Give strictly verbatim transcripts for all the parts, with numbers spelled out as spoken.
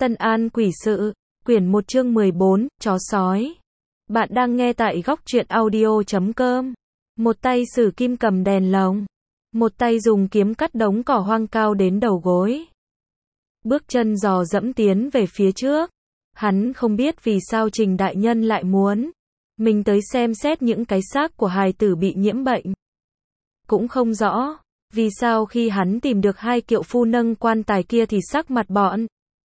Tân An Quỷ Sự, quyển một chương mười bốn, chó sói. Bạn đang nghe tại góc truyện audio chấm com. Một tay Sử Kim cầm đèn lồng, một tay dùng kiếm cắt đống cỏ hoang cao đến đầu gối. Bước chân dò dẫm tiến về phía trước. Hắn không biết vì sao Trình đại nhân lại muốn mình tới xem xét những cái xác của hài tử bị nhiễm bệnh. Cũng không rõ vì sao khi hắn tìm được hai kiệu phu nâng quan tài kia thì sắc mặt bọn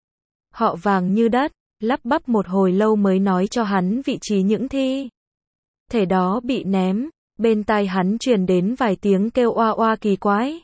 họ vàng như đất, lắp bắp một hồi lâu mới nói cho hắn vị trí những thi thể đó bị ném. Bên tai hắn truyền đến vài tiếng kêu oa oa kỳ quái.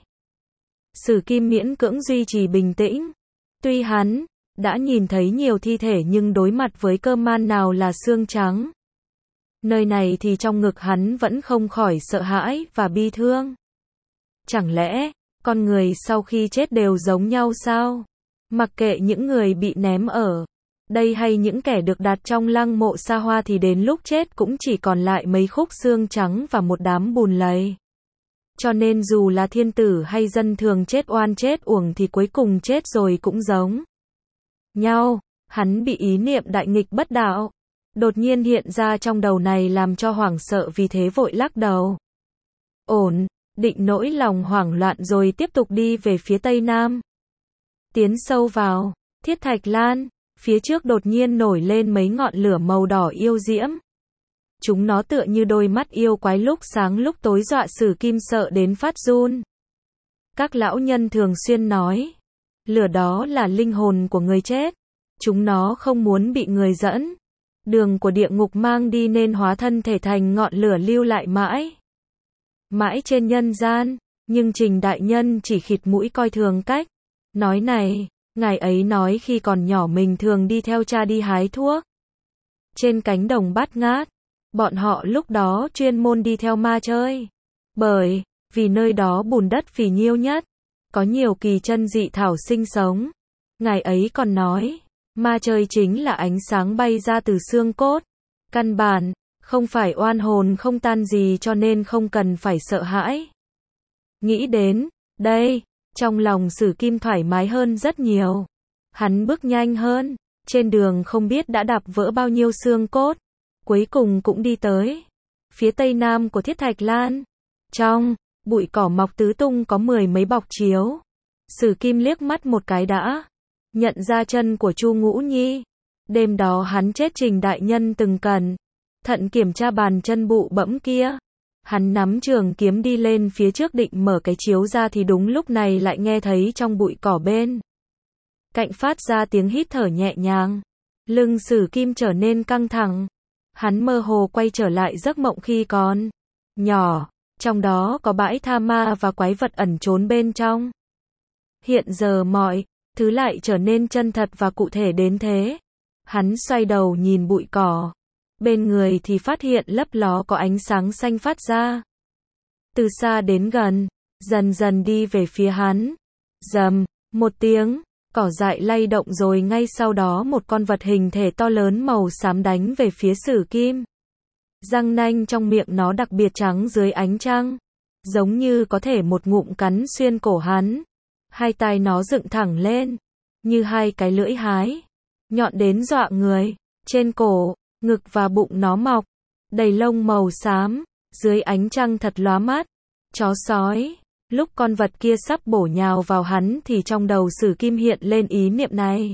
Sử Kim miễn cưỡng duy trì bình tĩnh. Tuy hắn đã nhìn thấy nhiều thi thể nhưng đối mặt với cơm man nào là xương trắng, nơi này thì trong ngực hắn vẫn không khỏi sợ hãi và bi thương. Chẳng lẽ con người sau khi chết đều giống nhau sao? Mặc kệ những người bị ném ở đây hay những kẻ được đặt trong lăng mộ xa hoa thì đến lúc chết cũng chỉ còn lại mấy khúc xương trắng và một đám bùn lầy. Cho nên dù là thiên tử hay dân thường chết oan chết uổng thì cuối cùng chết rồi cũng giống nhau. Hắn bị ý niệm đại nghịch bất đạo đột nhiên hiện ra trong đầu này làm cho hoảng sợ, vì thế vội lắc đầu. Ổn định nỗi lòng hoảng loạn rồi tiếp tục đi về phía tây nam. Tiến sâu vào Thiết Thạch Lan, phía trước đột nhiên nổi lên mấy ngọn lửa màu đỏ yêu diễm. Chúng nó tựa như đôi mắt yêu quái lúc sáng lúc tối, dọa Sử Kim sợ đến phát run. Các lão nhân thường xuyên nói, lửa đó là linh hồn của người chết. Chúng nó không muốn bị người dẫn đường của địa ngục mang đi nên hóa thân thể thành ngọn lửa lưu lại mãi mãi trên nhân gian. Nhưng Trình đại nhân chỉ khịt mũi coi thường cách nói này. Ngài ấy nói khi còn nhỏ mình thường đi theo cha đi hái thuốc trên cánh đồng bát ngát. Bọn họ lúc đó chuyên môn đi theo ma chơi, bởi vì nơi đó bùn đất phì nhiêu nhất, có nhiều kỳ chân dị thảo sinh sống. Ngài ấy còn nói, ma chơi chính là ánh sáng bay ra từ xương cốt, căn bản không phải oan hồn không tan gì, cho nên không cần phải sợ hãi. Nghĩ đến đây, trong lòng Sử Kim thoải mái hơn rất nhiều. Hắn bước nhanh hơn, trên đường không biết đã đạp vỡ bao nhiêu xương cốt, cuối cùng cũng đi tới phía tây nam của Thiết Thạch Lan. Trong bụi cỏ mọc tứ tung có mười mấy bọc chiếu. Sử Kim liếc mắt một cái đã nhận ra chân của Chu Ngũ Nhi. Đêm đó hắn chết Trình đại nhân từng cẩn thận kiểm tra bàn chân bụ bẫm kia. Hắn nắm trường kiếm đi lên phía trước định mở cái chiếu ra thì đúng lúc này lại nghe thấy trong bụi cỏ bên cạnh phát ra tiếng hít thở nhẹ nhàng. Lưng Sử Kim trở nên căng thẳng. Hắn mơ hồ quay trở lại giấc mộng khi còn nhỏ, trong đó có bãi tha ma và quái vật ẩn trốn bên trong. Hiện giờ mọi thứ lại trở nên chân thật và cụ thể đến thế. Hắn xoay đầu nhìn bụi cỏ bên người thì phát hiện lấp ló có ánh sáng xanh phát ra từ xa đến gần, dần dần đi về phía hắn. Rầm một tiếng, cỏ dại lay động rồi ngay sau đó một con vật hình thể to lớn màu xám đánh về phía Sử Kim. Răng nanh trong miệng nó đặc biệt trắng dưới ánh trăng, giống như có thể một ngụm cắn xuyên cổ hắn. Hai tai nó dựng thẳng lên như hai cái lưỡi hái, nhọn đến dọa người. Trên cổ, ngực và bụng nó mọc đầy lông màu xám, dưới ánh trăng thật lóa mắt. Chó sói. Lúc con vật kia sắp bổ nhào vào hắn thì trong đầu Sử Kim hiện lên ý niệm này.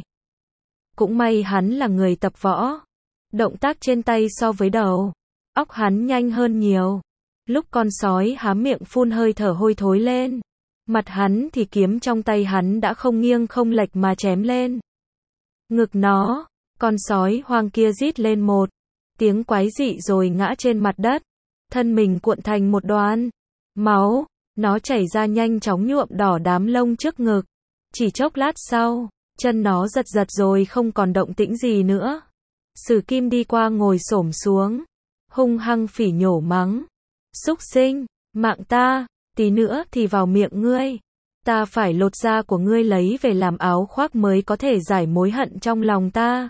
Cũng may hắn là người tập võ, động tác trên tay so với đầu óc hắn nhanh hơn nhiều. Lúc con sói há miệng phun hơi thở hôi thối lên mặt hắn thì kiếm trong tay hắn đã không nghiêng không lệch mà chém lên ngực nó. Con sói hoang kia rít lên một tiếng quái dị rồi ngã trên mặt đất, thân mình cuộn thành một đoàn máu. Nó chảy ra nhanh chóng nhuộm đỏ đám lông trước ngực. Chỉ chốc lát sau, chân nó giật giật rồi không còn động tĩnh gì nữa. Sử Kim đi qua ngồi xổm xuống, hung hăng phỉ nhổ mắng. Súc sinh, mạng ta, tí nữa thì vào miệng ngươi. Ta phải lột da của ngươi lấy về làm áo khoác mới có thể giải mối hận trong lòng ta.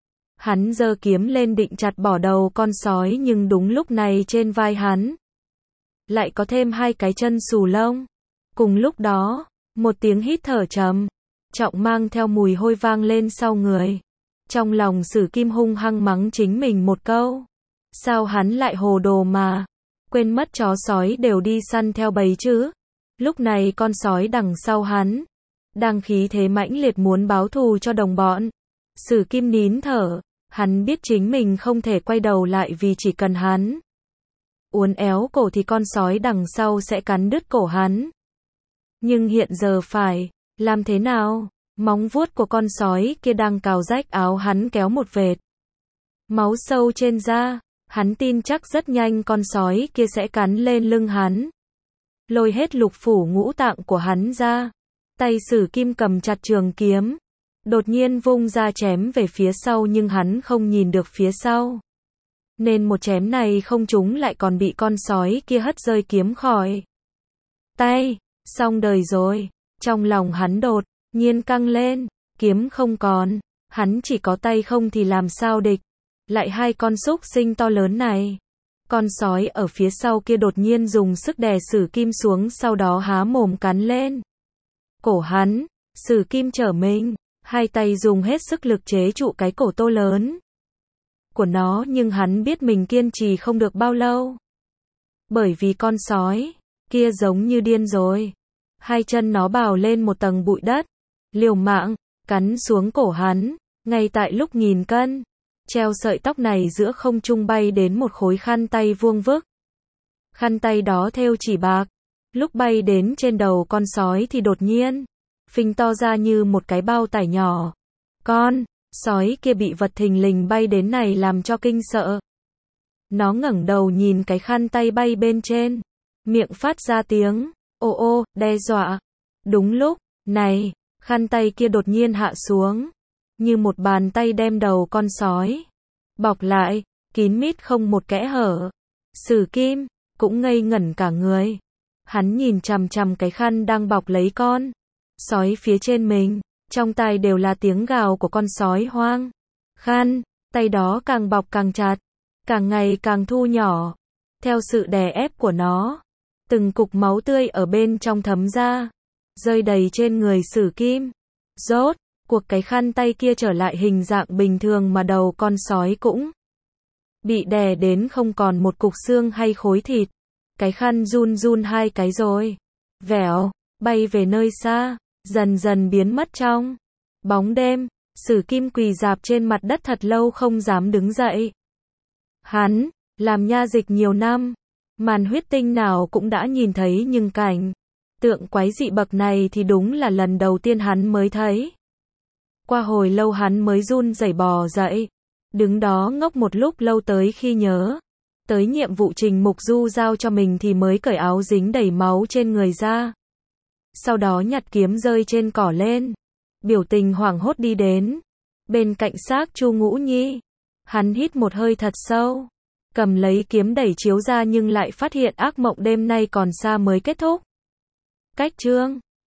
Hắn giơ kiếm lên định chặt bỏ đầu con sói, nhưng đúng lúc này trên vai hắn lại có thêm hai cái chân xù lông. Cùng lúc đó, một tiếng hít thở trầm trọng mang theo mùi hôi vang lên sau người. Trong lòng Sử Kim hung hăng mắng chính mình một câu. Sao hắn lại hồ đồ mà, quên mất chó sói đều đi săn theo bầy chứ. Lúc này con sói đằng sau hắn, đang khí thế mãnh liệt muốn báo thù cho đồng bọn. Sử Kim nín thở, hắn biết chính mình không thể quay đầu lại vì chỉ cần hắn uốn éo cổ thì con sói đằng sau sẽ cắn đứt cổ hắn. Nhưng hiện giờ phải làm thế nào? Móng vuốt của con sói kia đang cào rách áo hắn kéo một vệt máu sâu trên da. Hắn tin chắc rất nhanh con sói kia sẽ cắn lên lưng hắn, lôi hết lục phủ ngũ tạng của hắn ra. Tay Sử Kim cầm chặt trường kiếm, đột nhiên vung ra chém về phía sau, nhưng hắn không nhìn được phía sau, nên một chém này không trúng lại còn bị con sói kia hất rơi kiếm khỏi tay. Xong đời rồi. Trong lòng hắn đột nhiên căng lên, kiếm không còn, hắn chỉ có tay không thì làm sao địch lại hai con súc sinh to lớn này. Con sói ở phía sau kia đột nhiên dùng sức đè Sử Kim xuống, sau đó há mồm cắn lên cổ hắn. Sử Kim trở mình, hai tay dùng hết sức lực chế trụ cái cổ to lớn của nó, nhưng hắn biết mình kiên trì không được bao lâu. Bởi vì con sói kia giống như điên rồi. Hai chân nó bào lên một tầng bụi đất, liều mạng cắn xuống cổ hắn. Ngay tại lúc nghìn cân treo sợi tóc này giữa không trung bay đến một khối khăn tay vuông vức. Khăn tay đó thêu chỉ bạc. Lúc bay đến trên đầu con sói thì đột nhiên phình to ra như một cái bao tải nhỏ. Con sói kia bị vật thình lình bay đến này làm cho kinh sợ. Nó ngẩng đầu nhìn cái khăn tay bay bên trên, miệng phát ra tiếng ô ô đe dọa. Đúng lúc này, khăn tay kia đột nhiên hạ xuống, như một bàn tay đem đầu con sói bọc lại, kín mít không một kẽ hở. Sử Kim cũng ngây ngẩn cả người. Hắn nhìn chằm chằm cái khăn đang bọc lấy con sói phía trên mình, trong tai đều là tiếng gào của con sói hoang. Khăn tay đó càng bọc càng chặt, càng ngày càng thu nhỏ. Theo sự đè ép của nó, từng cục máu tươi ở bên trong thấm ra, rơi đầy trên người Sử Kim. Rốt cuộc cái khăn tay kia trở lại hình dạng bình thường, mà đầu con sói cũng bị đè đến không còn một cục xương hay khối thịt. Cái khăn run run hai cái rồi vèo bay về nơi xa, dần dần biến mất trong bóng đêm. Sử Kim quỳ rạp trên mặt đất thật lâu không dám đứng dậy. Hắn làm nha dịch nhiều năm, màn huyết tinh nào cũng đã nhìn thấy, nhưng cảnh tượng quái dị bậc này thì đúng là lần đầu tiên hắn mới thấy. Qua hồi lâu hắn mới run rẩy bò dậy, đứng đó ngốc một lúc lâu, tới khi nhớ tới nhiệm vụ Trình Mục Du giao cho mình thì mới cởi áo dính đầy máu trên người ra. Sau đó nhặt kiếm rơi trên cỏ lên, biểu tình hoảng hốt đi đến bên cạnh xác Chu Ngũ Nhi. Hắn hít một hơi thật sâu, cầm lấy kiếm đẩy chiếu ra, nhưng lại phát hiện ác mộng đêm nay còn xa mới kết thúc. Cách chương